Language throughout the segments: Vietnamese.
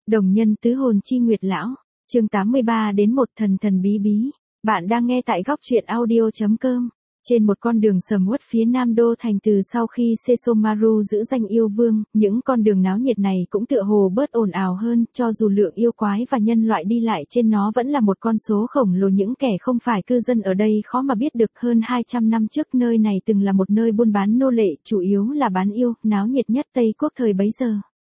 Đồng nhân tứ hồn chi nguyệt lão, chương 83 đến một thần thần bí bí. Bạn đang nghe tại góc truyện audio.com. Trên một con đường sầm uất phía nam đô thành từ sau khi Sesomaru giữ danh yêu vương, những con đường náo nhiệt này cũng tựa hồ bớt ồn ào hơn, cho dù lượng yêu quái và nhân loại đi lại trên nó vẫn là một con số khổng lồ. Những kẻ không phải cư dân ở đây khó mà biết được hơn 200 năm trước nơi này từng là một nơi buôn bán nô lệ, chủ yếu là bán yêu, náo nhiệt nhất Tây Quốc thời bấy giờ.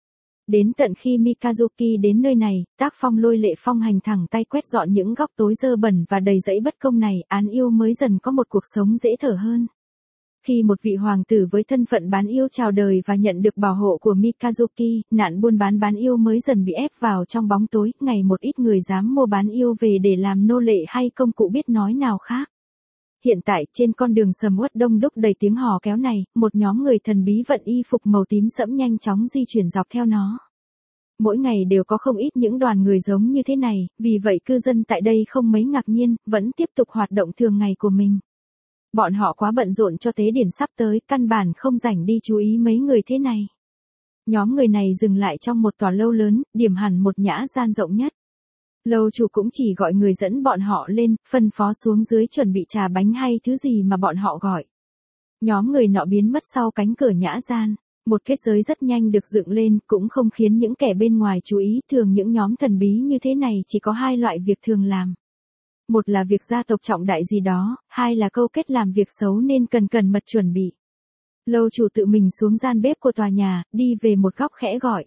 Đến tận khi Mikazuki đến nơi này, tác phong lôi lệ phong hành thẳng tay quét dọn những góc tối dơ bẩn và đầy rẫy bất công này, án yêu mới dần có một cuộc sống dễ thở hơn. Khi một vị hoàng tử với thân phận bán yêu chào đời và nhận được bảo hộ của Mikazuki, nạn buôn bán yêu mới dần bị ép vào trong bóng tối, ngày một ít người dám mua bán yêu về để làm nô lệ hay công cụ biết nói nào khác. Hiện tại, trên con đường sầm uất đông đúc đầy tiếng hò kéo này, một nhóm người thần bí vận y phục màu tím sẫm nhanh chóng di chuyển dọc theo nó. Mỗi ngày đều có không ít những đoàn người giống như thế này, vì vậy cư dân tại đây không mấy ngạc nhiên, vẫn tiếp tục hoạt động thường ngày của mình. Bọn họ quá bận rộn cho tế điển sắp tới, căn bản không rảnh đi chú ý mấy người thế này. Nhóm người này dừng lại trong một tòa lâu lớn, điểm hẳn một nhã gian rộng nhất. Lâu chủ cũng chỉ gọi người dẫn bọn họ lên, phân phó xuống dưới chuẩn bị trà bánh hay thứ gì mà bọn họ gọi. Nhóm người nọ biến mất sau cánh cửa nhã gian. Một kết giới rất nhanh được dựng lên, cũng không khiến những kẻ bên ngoài chú ý. Thường những nhóm thần bí như thế này chỉ có hai loại việc thường làm. Một là việc gia tộc trọng đại gì đó, hai là câu kết làm việc xấu nên cần mật chuẩn bị. Lâu chủ tự mình xuống gian bếp của tòa nhà, đi về một góc khẽ gọi.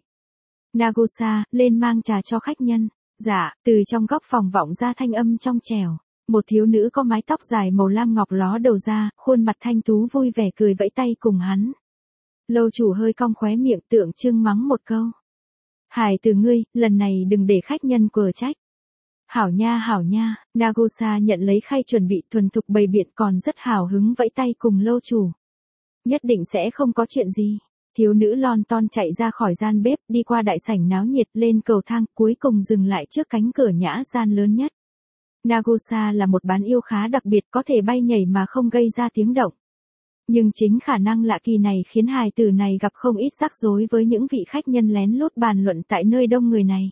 Nagosa, lên mang trà cho khách nhân. Dạ, từ trong góc phòng vọng ra thanh âm trong trẻo. Một thiếu nữ có mái tóc dài màu lam ngọc ló đầu ra, khuôn mặt thanh tú vui vẻ cười vẫy tay cùng hắn. Lâu chủ hơi cong khóe miệng tượng trưng mắng một câu. Hải từ ngươi, lần này đừng để khách nhân quở trách. Hảo nha, Nagosa nhận lấy khay chuẩn bị thuần thục bày biện còn rất hào hứng vẫy tay cùng lâu chủ. Nhất định sẽ không có chuyện gì. Thiếu nữ lon ton chạy ra khỏi gian bếp, đi qua đại sảnh náo nhiệt lên cầu thang, cuối cùng dừng lại trước cánh cửa nhã gian lớn nhất. Nagosa là một bán yêu khá đặc biệt, có thể bay nhảy mà không gây ra tiếng động. Nhưng chính khả năng lạ kỳ này khiến hài tử này gặp không ít rắc rối với những vị khách nhân lén lút bàn luận tại nơi đông người này.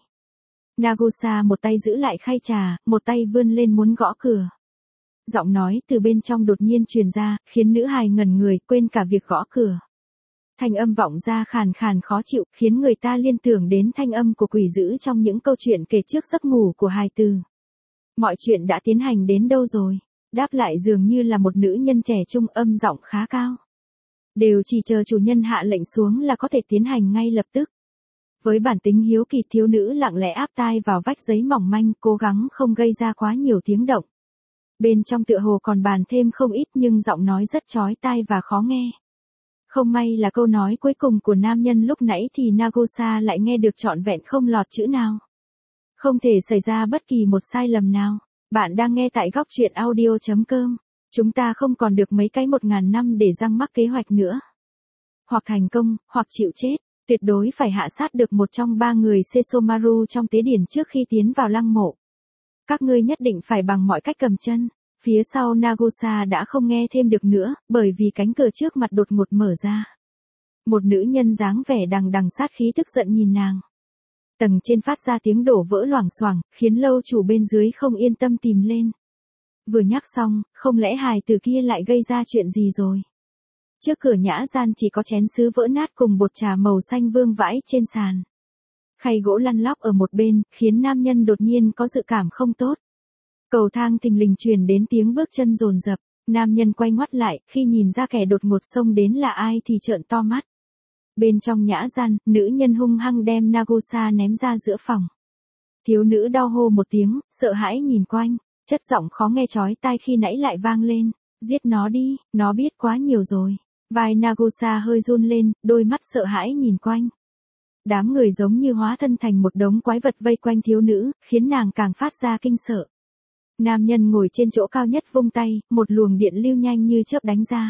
Nagosa một tay giữ lại khay trà, một tay vươn lên muốn gõ cửa. Giọng nói từ bên trong đột nhiên truyền ra, khiến nữ hài ngẩn người, quên cả việc gõ cửa. Thanh âm vọng ra khàn khàn khó chịu, khiến người ta liên tưởng đến thanh âm của quỷ dữ trong những câu chuyện kể trước giấc ngủ của hài tử. Mọi chuyện đã tiến hành đến đâu rồi? Đáp lại dường như là một nữ nhân trẻ trung, âm giọng khá cao. Đều chỉ chờ chủ nhân hạ lệnh xuống là có thể tiến hành ngay lập tức. Với bản tính hiếu kỳ, thiếu nữ lặng lẽ áp tai vào vách giấy mỏng manh, cố gắng không gây ra quá nhiều tiếng động. Bên trong tựa hồ còn bàn thêm không ít nhưng giọng nói rất chói tai và khó nghe. Không may là câu nói cuối cùng của nam nhân lúc nãy thì Nagosa lại nghe được trọn vẹn không lọt chữ nào. Không thể xảy ra bất kỳ một sai lầm nào. Bạn đang nghe tại góc truyện audio.com. Chúng ta không còn được mấy cái 1000 năm để răng mắc kế hoạch nữa. Hoặc thành công, hoặc chịu chết. Tuyệt đối phải hạ sát được một trong ba người Sesomaru trong tế điển trước khi tiến vào lăng mộ. Các ngươi nhất định phải bằng mọi cách cầm chân. Phía sau Nagosa đã không nghe thêm được nữa, bởi vì cánh cửa trước mặt đột ngột mở ra. Một nữ nhân dáng vẻ đằng đằng sát khí tức giận nhìn nàng. Tầng trên phát ra tiếng đổ vỡ loảng xoảng, khiến lâu chủ bên dưới không yên tâm tìm lên. Vừa nhắc xong, không lẽ hài tử kia lại gây ra chuyện gì rồi? Trước cửa nhã gian chỉ có chén sứ vỡ nát cùng bột trà màu xanh vương vãi trên sàn. Khay gỗ lăn lóc ở một bên, khiến nam nhân đột nhiên có dự cảm không tốt. Cầu thang thình lình truyền đến tiếng bước chân dồn dập, nam nhân quay ngoắt lại, khi nhìn ra kẻ đột ngột xông đến là ai thì trợn to mắt. Bên trong nhã gian, nữ nhân hung hăng đem Nagosa ném ra giữa phòng. Thiếu nữ đau hô một tiếng, sợ hãi nhìn quanh, chất giọng khó nghe chói tai khi nãy lại vang lên, giết nó đi, nó biết quá nhiều rồi. Vai Nagosa hơi run lên, đôi mắt sợ hãi nhìn quanh. Đám người giống như hóa thân thành một đống quái vật vây quanh thiếu nữ, khiến nàng càng phát ra kinh sợ. Nam nhân ngồi trên chỗ cao nhất vung tay, một luồng điện lưu nhanh như chớp đánh ra.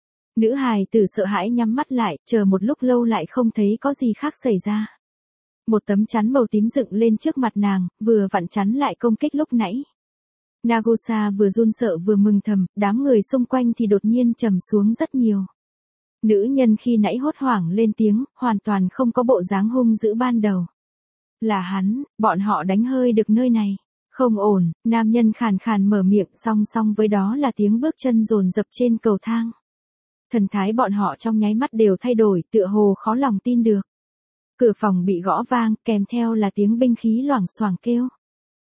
Nữ hài tử sợ hãi nhắm mắt lại, chờ một lúc lâu lại không thấy có gì khác xảy ra. Một tấm chắn màu tím dựng lên trước mặt nàng, vừa vặn chắn lại công kích lúc nãy. Nagosa vừa run sợ vừa mừng thầm, đám người xung quanh thì đột nhiên trầm xuống rất nhiều. Nữ nhân khi nãy hốt hoảng lên tiếng, hoàn toàn không có bộ dáng hung dữ ban đầu. Là hắn, bọn họ đánh hơi được nơi này. Không ổn, nam nhân khàn khàn mở miệng, song song với đó là tiếng bước chân dồn dập trên cầu thang. Thần thái bọn họ trong nháy mắt đều thay đổi, tựa hồ khó lòng tin được. Cửa phòng bị gõ vang, kèm theo là tiếng binh khí loảng xoảng kêu.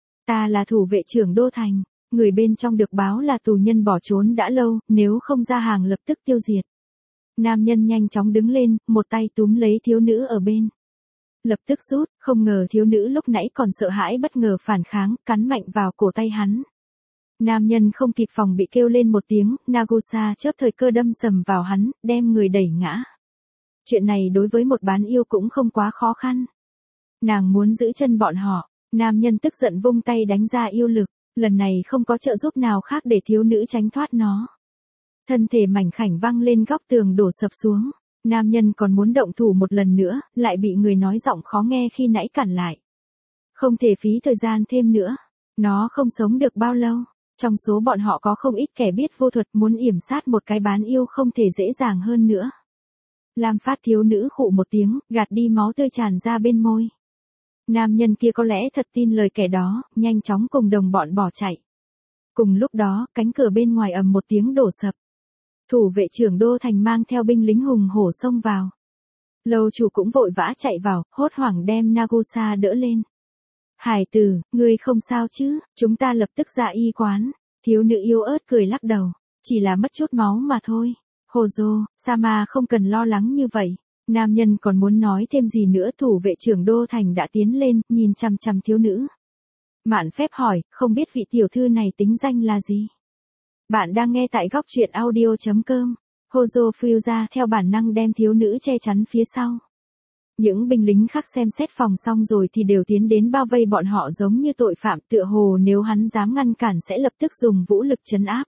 Ta là thủ vệ trưởng đô thành, người bên trong được báo là tù nhân bỏ trốn đã lâu, nếu không ra hàng lập tức tiêu diệt. Nam nhân nhanh chóng đứng lên, một tay túm lấy thiếu nữ ở bên. Lập tức rút, không ngờ thiếu nữ lúc nãy còn sợ hãi bất ngờ phản kháng, cắn mạnh vào cổ tay hắn. Nam nhân không kịp phòng bị kêu lên một tiếng, Nagusa chớp thời cơ đâm sầm vào hắn, đem người đẩy ngã. Chuyện này đối với một bán yêu cũng không quá khó khăn. Nàng muốn giữ chân bọn họ, nam nhân tức giận vung tay đánh ra yêu lực, lần này không có trợ giúp nào khác để thiếu nữ tránh thoát nó. Thân thể mảnh khảnh văng lên góc tường đổ sập xuống, nam nhân còn muốn động thủ một lần nữa, lại bị người nói giọng khó nghe khi nãy cản lại. Không thể phí thời gian thêm nữa, nó không sống được bao lâu. Trong số bọn họ có không ít kẻ biết vô thuật, muốn yểm sát một cái bán yêu không thể dễ dàng hơn nữa. Lam Phát thiếu nữ khụ một tiếng, gạt đi máu tươi tràn ra bên môi. Nam nhân kia có lẽ thật tin lời kẻ đó, nhanh chóng cùng đồng bọn bỏ chạy. Cùng lúc đó, cánh cửa bên ngoài ầm một tiếng đổ sập. Thủ vệ trưởng đô thành mang theo binh lính hùng hổ xông vào. Lâu chủ cũng vội vã chạy vào, hốt hoảng đem Nagusa đỡ lên. Hải tử, ngươi không sao chứ, chúng ta lập tức ra y quán. Thiếu nữ yếu ớt cười lắc đầu, chỉ là mất chút máu mà thôi. Hojo, Sama không cần lo lắng như vậy. Nam nhân còn muốn nói thêm gì nữa, thủ vệ trưởng đô thành đã tiến lên, nhìn chằm chằm thiếu nữ. Mạn phép hỏi, không biết vị tiểu thư này tính danh là gì? Bạn đang nghe tại góc truyện audio.com. Hojo phiêu ra theo bản năng đem thiếu nữ che chắn phía sau. Những binh lính khác xem xét phòng xong rồi thì đều tiến đến bao vây bọn họ giống như tội phạm, tựa hồ nếu hắn dám ngăn cản sẽ lập tức dùng vũ lực trấn áp.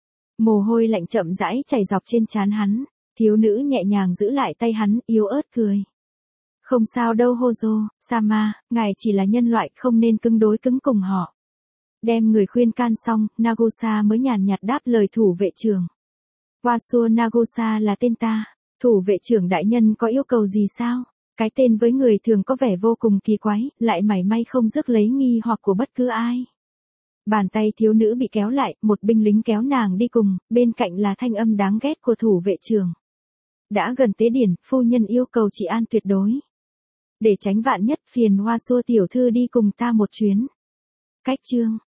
Mồ hôi lạnh chậm rãi chảy dọc trên trán hắn, thiếu nữ nhẹ nhàng giữ lại tay hắn, yếu ớt cười. Không sao đâu Hojo, Sama, ngài chỉ là nhân loại, không nên cứng đối cứng cùng họ. Đem người khuyên can xong, Nagusa mới nhàn nhạt đáp lời thủ vệ trưởng. Wasuo Nagusa là tên ta, thủ vệ trưởng đại nhân có yêu cầu gì sao? Cái tên với người thường có vẻ vô cùng kỳ quái, lại mảy may không rước lấy nghi hoặc của bất cứ ai. Bàn tay thiếu nữ bị kéo lại, một binh lính kéo nàng đi cùng, bên cạnh là thanh âm đáng ghét của thủ vệ trưởng. Đã gần tế điển, phu nhân yêu cầu trị an tuyệt đối. Để tránh vạn nhất, phiền Hoa Xua tiểu thư đi cùng ta một chuyến. Cách chương